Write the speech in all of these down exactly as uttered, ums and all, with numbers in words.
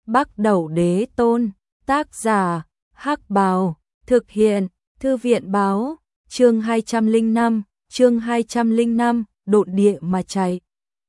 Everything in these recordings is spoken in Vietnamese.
Bắc Đẩu Đế Tôn, tác giả, Hắc Bào, thực hiện, Thư viện báo, chương hai trăm lẻ năm, chương hai trăm lẻ năm, độn địa mà chạy.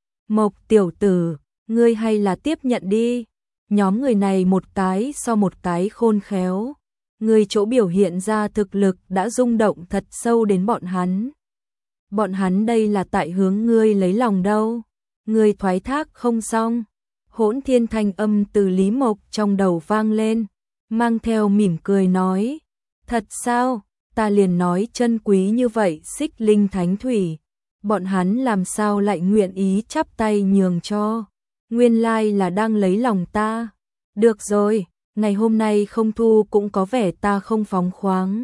Mộc tiểu tử, ngươi hay là tiếp nhận đi, nhóm người này một cái so một cái khôn khéo. Ngươi chỗ biểu hiện ra thực lực đã rung động thật sâu đến bọn hắn. Bọn hắn đây là tại hướng ngươi lấy lòng đâu, ngươi thoái thác không xong. Hỗn Thiên thanh âm từ Lý Mộc trong đầu vang lên, mang theo mỉm cười nói, thật sao, ta liền nói chân quý như vậy Xích Linh Thánh Thủy, bọn hắn làm sao lại nguyện ý chắp tay nhường cho, nguyên lai là đang lấy lòng ta, được rồi, ngày hôm nay không thu cũng có vẻ ta không phóng khoáng.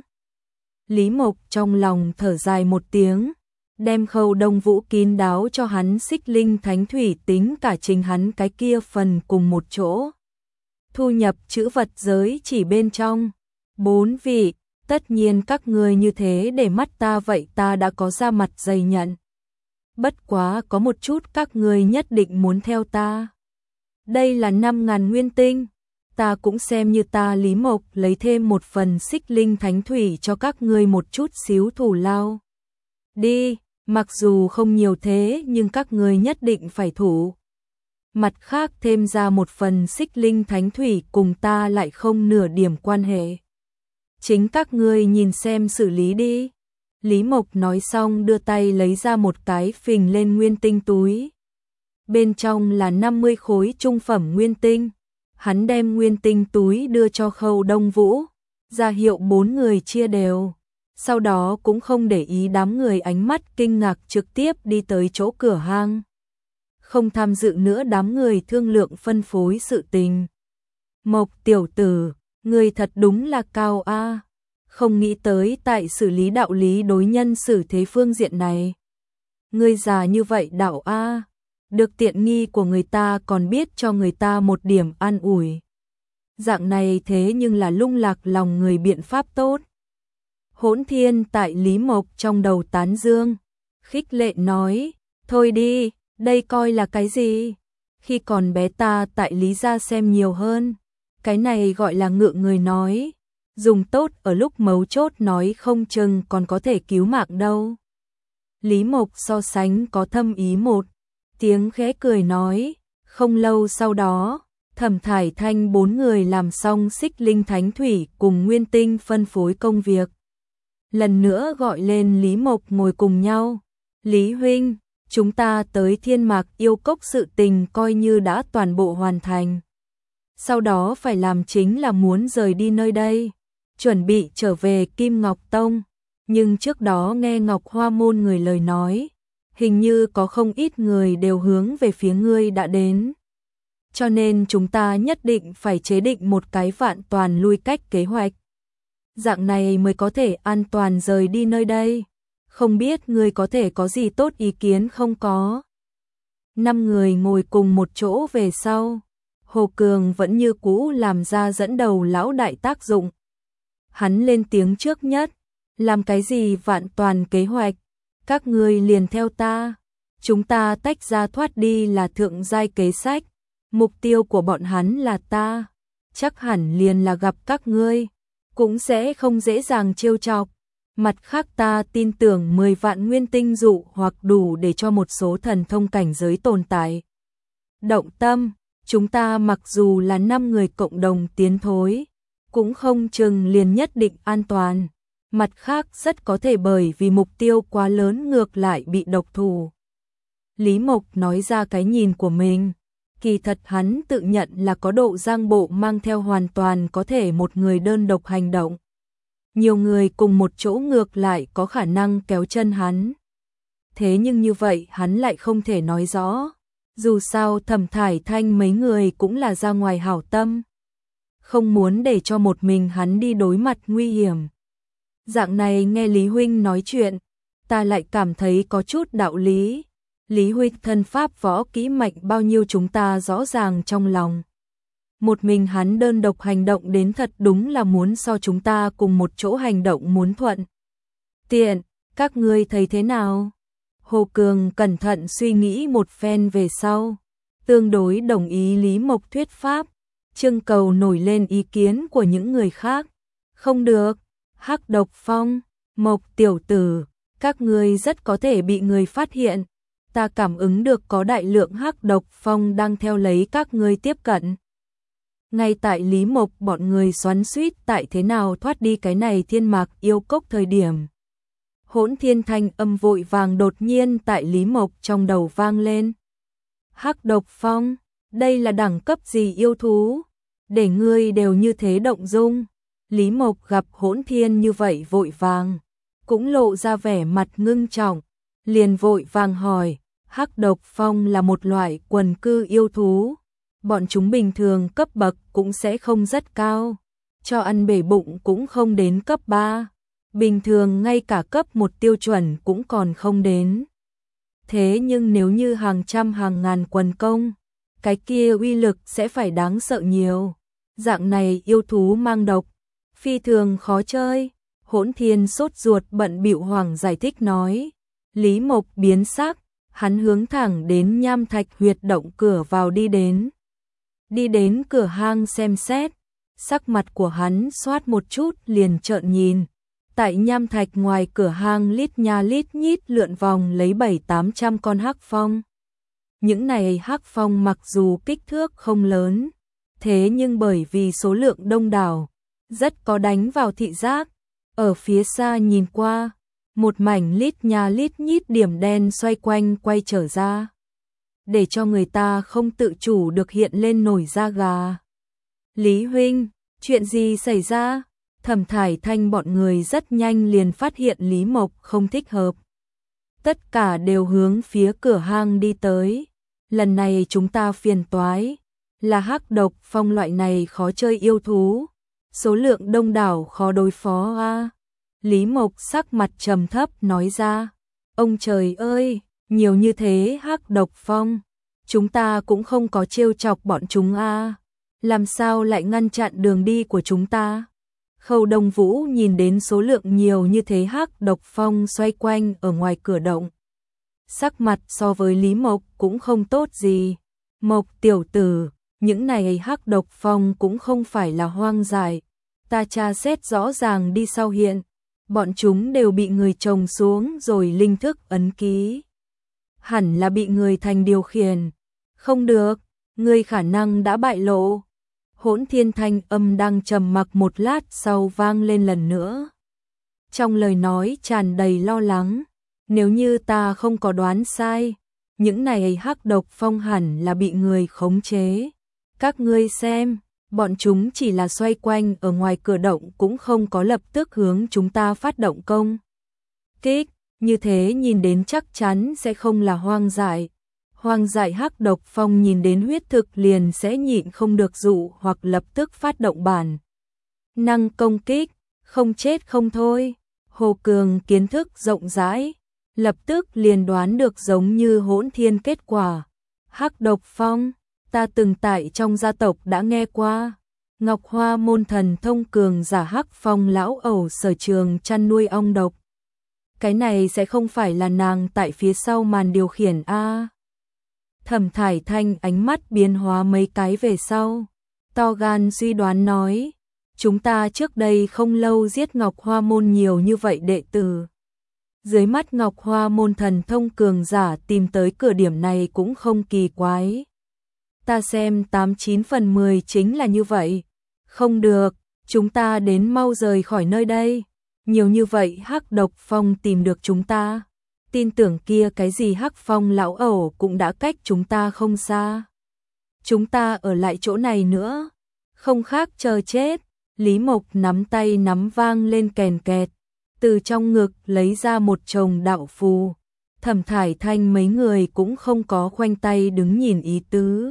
Lý Mộc trong lòng thở dài một tiếng, đem Khâu Đông Vũ kín đáo cho hắn Xích Linh Thánh Thủy tính cả chính hắn cái kia phần cùng một chỗ. Thu nhập chữ vật giới chỉ bên trong. Bốn vị, tất nhiên các người như thế để mắt ta vậy ta đã có ra mặt dày nhận. Bất quá có một chút các người nhất định muốn theo ta. Đây là năm ngàn nguyên tinh. Ta cũng xem như ta Lý Mộc lấy thêm một phần Xích Linh Thánh Thủy cho các ngươi một chút xíu thù lao. Đi, mặc dù không nhiều thế nhưng các ngươi nhất định phải thủ. Mặt khác thêm ra một phần Xích Linh Thánh Thủy cùng ta lại không nửa điểm quan hệ. Chính các ngươi nhìn xem xử lý đi. Lý Mộc nói xong đưa tay lấy ra một cái phình lên nguyên tinh túi. Bên trong là năm mươi khối trung phẩm nguyên tinh. Hắn đem nguyên tinh túi đưa cho Khâu Đông Vũ, ra hiệu bốn người chia đều. Sau đó cũng không để ý đám người ánh mắt kinh ngạc trực tiếp đi tới chỗ cửa hang. Không tham dự nữa đám người thương lượng phân phối sự tình. Mộc tiểu tử, người thật đúng là cao a, không nghĩ tới tại xử lý đạo lý đối nhân xử thế phương diện này. Ngươi già như vậy đạo a, được tiện nghi của người ta còn biết cho người ta một điểm an ủi. Dạng này thế nhưng là lung lạc lòng người biện pháp tốt. Hỗn Thiên tại Lý Mộc trong đầu tán dương, khích lệ nói, thôi đi, đây coi là cái gì? Khi còn bé ta tại Lý gia xem nhiều hơn, cái này gọi là ngượng người nói, dùng tốt ở lúc mấu chốt nói không chừng còn có thể cứu mạng đâu. Lý Mộc so sánh có thâm ý một, tiếng khẽ cười nói, không lâu sau đó, Thẩm Thải Thanh bốn người làm xong Xích Linh Thánh Thủy cùng Nguyên Tinh phân phối công việc. Lần nữa gọi lên Lý Mộc ngồi cùng nhau. Lý huynh, chúng ta tới Thiên Mạc Yêu Cốc sự tình coi như đã toàn bộ hoàn thành. Sau đó phải làm chính là muốn rời đi nơi đây, chuẩn bị trở về Kim Ngọc Tông. Nhưng trước đó nghe Ngọc Hoa Môn người lời nói, hình như có không ít người đều hướng về phía ngươi đã đến. Cho nên chúng ta nhất định phải chế định một cái vạn toàn lui cách kế hoạch. Dạng này mới có thể an toàn rời đi nơi đây. Không biết ngươi có thể có gì tốt ý kiến không có. Năm người ngồi cùng một chỗ về sau. Hồ Cường vẫn như cũ làm ra dẫn đầu lão đại tác dụng. Hắn lên tiếng trước nhất. Làm cái gì vạn toàn kế hoạch? Các ngươi liền theo ta. Chúng ta tách ra thoát đi là thượng giai kế sách. Mục tiêu của bọn hắn là ta. Chắc hẳn liền là gặp các ngươi. Cũng sẽ không dễ dàng trêu chọc. Mặt khác ta tin tưởng mười vạn nguyên tinh dụ hoặc đủ để cho một số thần thông cảnh giới tồn tại. Động tâm, chúng ta mặc dù là năm người cộng đồng tiến thối, cũng không chừng liền nhất định an toàn. Mặt khác rất có thể bởi vì mục tiêu quá lớn ngược lại bị độc thủ. Lý Mộc nói ra cái nhìn của mình. Kỳ thật hắn tự nhận là có độ giang bộ mang theo hoàn toàn có thể một người đơn độc hành động. Nhiều người cùng một chỗ ngược lại có khả năng kéo chân hắn. Thế nhưng như vậy hắn lại không thể nói rõ. Dù sao Thẩm Thải Thanh mấy người cũng là ra ngoài hảo tâm. Không muốn để cho một mình hắn đi đối mặt nguy hiểm. Dạng này nghe Lý huynh nói chuyện, ta lại cảm thấy có chút đạo lý. Lý huynh thân pháp võ kỹ mạnh bao nhiêu chúng ta rõ ràng trong lòng. Một mình hắn đơn độc hành động đến thật đúng là muốn so chúng ta cùng một chỗ hành động muốn thuận. Tiện, các ngươi thấy thế nào? Hồ Cường cẩn thận suy nghĩ một phen về sau, tương đối đồng ý Lý Mộc thuyết pháp. trưng cầu nổi lên ý kiến của những người khác. Không được, Hắc Độc Phong, Mộc tiểu tử, các ngươi rất có thể bị người phát hiện. Ta cảm ứng được có đại lượng Hắc Độc Phong đang theo lấy các ngươi tiếp cận. Ngay tại Lý Mộc bọn người xoắn xuýt tại thế nào thoát đi cái này thiên mạc yêu cốc thời điểm. Hỗn thiên thanh âm vội vàng đột nhiên tại Lý Mộc trong đầu vang lên. Hắc Độc Phong, đây là đẳng cấp gì yêu thú? Để ngươi đều như thế động dung. Lý Mộc gặp Hỗn Thiên như vậy vội vàng, cũng lộ ra vẻ mặt ngưng trọng, liền vội vàng hỏi, Hắc Độc Phong là một loại quần cư yêu thú, bọn chúng bình thường cấp bậc cũng sẽ không rất cao, cho ăn bể bụng cũng không đến cấp ba, bình thường ngay cả cấp một tiêu chuẩn cũng còn không đến. Thế nhưng nếu như hàng trăm hàng ngàn quần công, cái kia uy lực sẽ phải đáng sợ nhiều. Dạng này yêu thú mang độc, phi thường khó chơi. Hỗn Thiên sốt ruột bận bịu hoàng giải thích nói. Lý Mộc biến sắc, hắn hướng thẳng đến nham thạch huyệt động cửa vào đi đến. Đi đến cửa hang xem xét, sắc mặt của hắn xoát một chút liền trợn nhìn. Tại nham thạch ngoài cửa hang lít nha lít nhít lượn vòng lấy bảy tám trăm con hắc phong. Những này hắc phong mặc dù kích thước không lớn, thế nhưng bởi vì số lượng đông đảo, rất có đánh vào thị giác. Ở phía xa nhìn qua, một mảnh lít nha lít nhít điểm đen xoay quanh quay trở ra, để cho người ta không tự chủ được hiện lên nổi da gà. Lý huynh, chuyện gì xảy ra? Thẩm Thải Thanh bọn người rất nhanh liền phát hiện Lý Mộc không thích hợp. Tất cả đều hướng phía cửa hang đi tới. Lần này chúng ta phiền toái, là Hắc Độc Phong loại này khó chơi yêu thú, số lượng đông đảo khó đối phó a. Lý Mộc sắc mặt trầm thấp nói ra, ông trời ơi, nhiều như thế Hắc Độc Phong, chúng ta cũng không có trêu chọc bọn chúng a, làm sao lại ngăn chặn đường đi của chúng ta? Khâu Đông Vũ nhìn đến số lượng nhiều như thế Hắc Độc Phong xoay quanh ở ngoài cửa động. Sắc mặt so với Lý Mộc cũng không tốt gì. Mộc tiểu tử, những này Hắc Độc Phong cũng không phải là hoang dại. Ta tra xét rõ ràng đi sau hiện. Bọn chúng đều bị người trồng xuống rồi linh thức ấn ký. Hẳn là bị người thành điều khiển. Không được, người khả năng đã bại lộ. Hỗn Thiên thanh âm đang trầm mặc một lát sau vang lên lần nữa. Trong lời nói tràn đầy lo lắng, nếu như ta không có đoán sai, những này Hắc Độc Phong hẳn là bị người khống chế. Các ngươi xem, bọn chúng chỉ là xoay quanh ở ngoài cửa động cũng không có lập tức hướng chúng ta phát động công kích, như thế nhìn đến chắc chắn sẽ không là hoang dại. Hoang dại Hắc Độc Phong nhìn đến huyết thực liền sẽ nhịn không được dụ hoặc lập tức phát động bản năng công kích, không chết không thôi. Hồ Cường kiến thức rộng rãi, lập tức liền đoán được giống như Hỗn Thiên kết quả. Hắc Độc Phong, ta từng tại trong gia tộc đã nghe qua. Ngọc Hoa môn thần thông cường giả Hắc Phong lão ẩu sở trường chăn nuôi ong độc. Cái này sẽ không phải là nàng tại phía sau màn điều khiển a? Thẩm Thải Thanh ánh mắt biến hóa mấy cái về sau, to gan suy đoán nói, chúng ta trước đây không lâu giết Ngọc Hoa môn nhiều như vậy đệ tử. Dưới mắt Ngọc Hoa môn thần thông cường giả tìm tới cửa điểm này cũng không kỳ quái. Ta xem tám chín phần mười chính là như vậy. Không được, chúng ta đến mau rời khỏi nơi đây. Nhiều như vậy Hắc Độc Phong tìm được chúng ta. Tin tưởng kia cái gì Hắc Phong lão ẩu cũng đã cách chúng ta không xa. Chúng ta ở lại chỗ này nữa, không khác chờ chết. Lý Mộc nắm tay nắm vang lên kèn kẹt, từ trong ngực lấy ra một chồng đạo phù. Thẩm Thải Thanh mấy người cũng không có khoanh tay đứng nhìn ý tứ.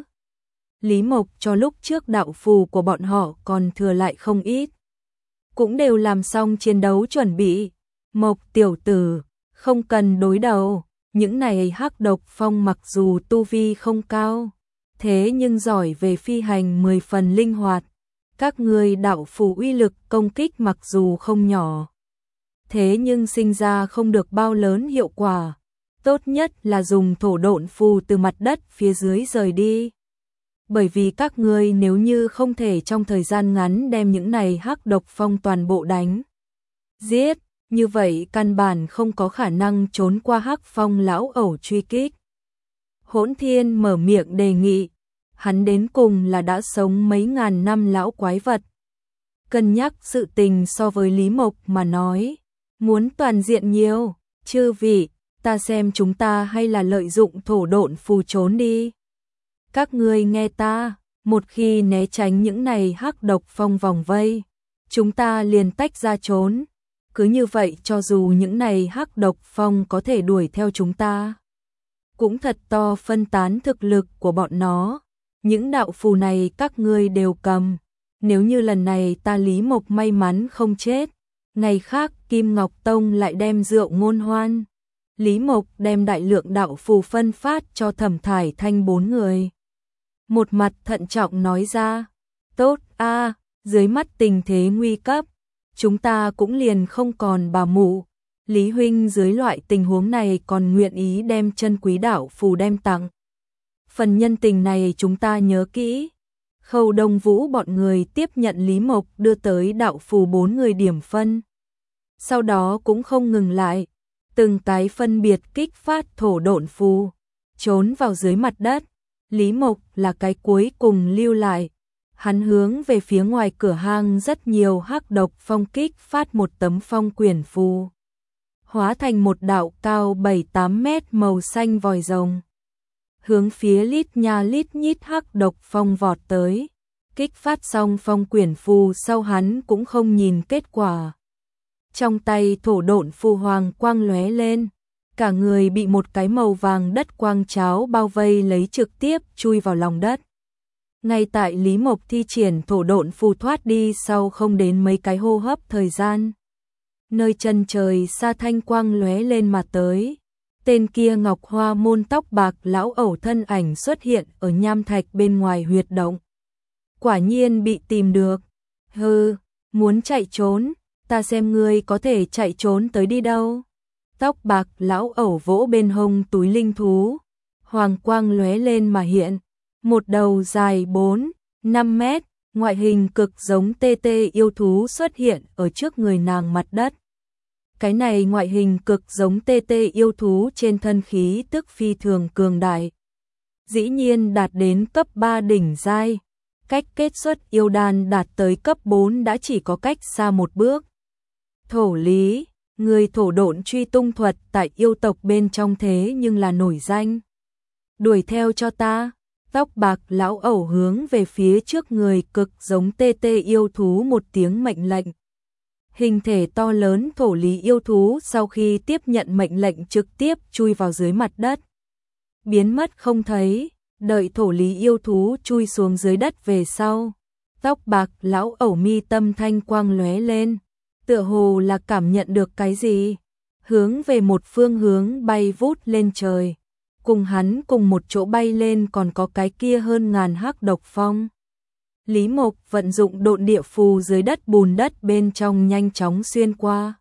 Lý Mộc cho lúc trước đạo phù của bọn họ còn thừa lại không ít, cũng đều làm xong chiến đấu chuẩn bị. Mộc tiểu tử, không cần đối đầu, những này Hắc Độc Phong mặc dù tu vi không cao, thế nhưng giỏi về phi hành mười phần linh hoạt. Các ngươi đạo phù uy lực công kích mặc dù không nhỏ, thế nhưng sinh ra không được bao lớn hiệu quả. Tốt nhất là dùng thổ độn phù từ mặt đất phía dưới rời đi. bởi vì các ngươi nếu như không thể trong thời gian ngắn đem những này hắc độc phong toàn bộ đánh giết, như vậy căn bản không có khả năng trốn qua hắc phong lão ẩu truy kích. Hỗn Thiên mở miệng đề nghị, hắn đến cùng là đã sống mấy ngàn năm lão quái vật. Cân nhắc sự tình so với Lý Mộc mà nói, muốn toàn diện nhiều, chư vị, ta xem chúng ta hay là lợi dụng thổ độn phù trốn đi. Các ngươi nghe ta, một khi né tránh những này hắc độc phong vòng vây, chúng ta liền tách ra trốn. Cứ như vậy cho dù những này hắc độc phong có thể đuổi theo chúng ta, cũng thật to phân tán thực lực của bọn nó. Những đạo phù này các ngươi đều cầm. Nếu như lần này ta Lý Mộc may mắn không chết, ngày khác Kim Ngọc Tông lại đem rượu ngôn hoan. Lý Mộc đem đại lượng đạo phù phân phát cho Thẩm Thải Thanh bốn người. Một mặt thận trọng nói ra, tốt a, dưới mắt tình thế nguy cấp, chúng ta cũng liền không còn bà mụ. Lý huynh dưới loại tình huống này còn nguyện ý đem chân quý đạo phù đem tặng. Phần nhân tình này chúng ta nhớ kỹ. Khâu Đông Vũ bọn người tiếp nhận Lý Mộc đưa tới đạo phù bốn người điểm phân. Sau đó cũng không ngừng lại, từng cái phân biệt kích phát thổ độn phù, trốn vào dưới mặt đất. Lý Mộc là cái cuối cùng lưu lại. Hắn hướng về phía ngoài cửa hang rất nhiều hắc độc phong kích phát một tấm phong quyển phù, hóa thành một đạo cao bảy tám mét màu xanh vòi rồng, hướng phía lít nha lít nhít hắc độc phong vọt tới. Kích phát xong phong quyển phù sau hắn cũng không nhìn kết quả. Trong tay thổ độn phù hoàng quang lóe lên, cả người bị một cái màu vàng đất quang cháo bao vây lấy trực tiếp chui vào lòng đất. Ngay tại Lý Mộc thi triển thổ độn phù thoát đi sau không đến mấy cái hô hấp thời gian, nơi chân trời xa thanh quang lóe lên mà tới. Tên kia Ngọc Hoa môn tóc bạc lão ẩu thân ảnh xuất hiện ở nham thạch bên ngoài huyệt động. Quả nhiên bị tìm được. Hừ, muốn chạy trốn, ta xem ngươi có thể chạy trốn tới đi đâu. Tóc bạc lão ẩu vỗ bên hông túi linh thú, hoàng quang lóe lên mà hiện. Một đầu dài bốn, năm mét, ngoại hình cực giống tê tê yêu thú xuất hiện ở trước người nàng mặt đất. Cái này ngoại hình cực giống tê tê yêu thú trên thân khí tức phi thường cường đại. Dĩ nhiên đạt đến cấp ba đỉnh giai, cách kết xuất yêu đan đạt tới cấp bốn đã chỉ có cách xa một bước. Thổ Lý, người thổ độn truy tung thuật tại yêu tộc bên trong thế nhưng là nổi danh. Đuổi theo cho ta. Tóc bạc lão ẩu hướng về phía trước người cực giống tê tê yêu thú một tiếng mệnh lệnh. Hình thể to lớn thổ lý yêu thú sau khi tiếp nhận mệnh lệnh trực tiếp chui vào dưới mặt đất, biến mất không thấy. Đợi thổ lý yêu thú chui xuống dưới đất về sau, tóc bạc lão ẩu mi tâm thanh quang lóe lên, tựa hồ là cảm nhận được cái gì, hướng về một phương hướng bay vút lên trời. Cùng hắn cùng một chỗ bay lên còn có cái kia hơn ngàn hắc độc phong. Lý Mộc vận dụng độn địa phù dưới đất bùn đất bên trong nhanh chóng xuyên qua.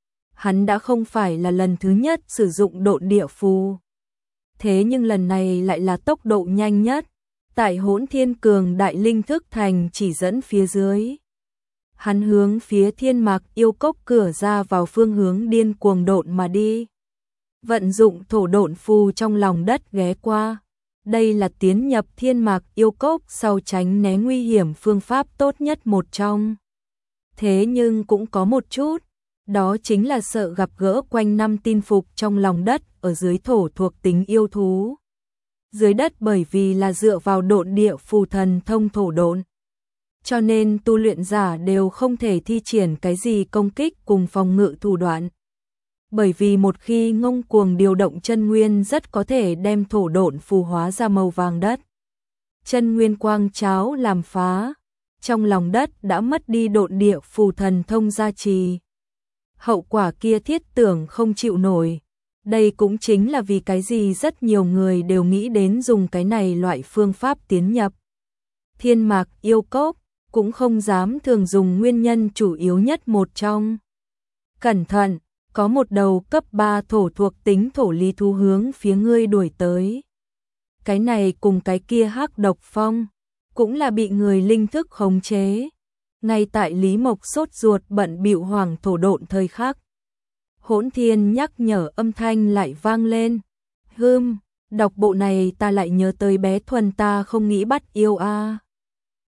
Hắn đã không phải là lần thứ nhất sử dụng độn địa phù. Thế nhưng lần này lại là tốc độ nhanh nhất. Tại Hỗn Thiên Cường đại linh thức thành chỉ dẫn phía dưới, hắn hướng phía Thiên Mạc yêu cốc cửa ra vào phương hướng điên cuồng độn mà đi. Vận dụng thổ độn phù trong lòng đất ghé qua. Đây là tiến nhập Thiên Mạc yêu cốc sau tránh né nguy hiểm phương pháp tốt nhất một trong. Thế nhưng cũng có một chút, đó chính là sợ gặp gỡ quanh năm tin phục trong lòng đất ở dưới thổ thuộc tính yêu thú. Dưới đất bởi vì là dựa vào độn địa phù thần thông thổ độn, cho nên tu luyện giả đều không thể thi triển cái gì công kích cùng phòng ngự thủ đoạn. Bởi vì một khi ngông cuồng điều động chân nguyên rất có thể đem thổ độn phù hóa ra màu vàng đất. Chân nguyên quang cháo làm phá, trong lòng đất đã mất đi độn địa phù thần thông gia trì. Hậu quả kia thiết tưởng không chịu nổi. Đây cũng chính là vì cái gì rất nhiều người đều nghĩ đến dùng cái này loại phương pháp tiến nhập Thiên Mạc yêu cốc, cũng không dám thường dùng nguyên nhân chủ yếu nhất một trong. Cẩn thận! Có một đầu cấp ba thổ thuộc tính thổ lý thú hướng phía ngươi đuổi tới. Cái này cùng cái kia hắc độc phong, cũng là bị người linh thức khống chế. Ngay tại Lý Mộc sốt ruột bận bịu hoàng thổ độn thời khắc, Hỗn Thiên nhắc nhở âm thanh lại vang lên. Hừm, đọc bộ này ta lại nhớ tới bé Thuần ta không nghĩ bắt yêu a. À.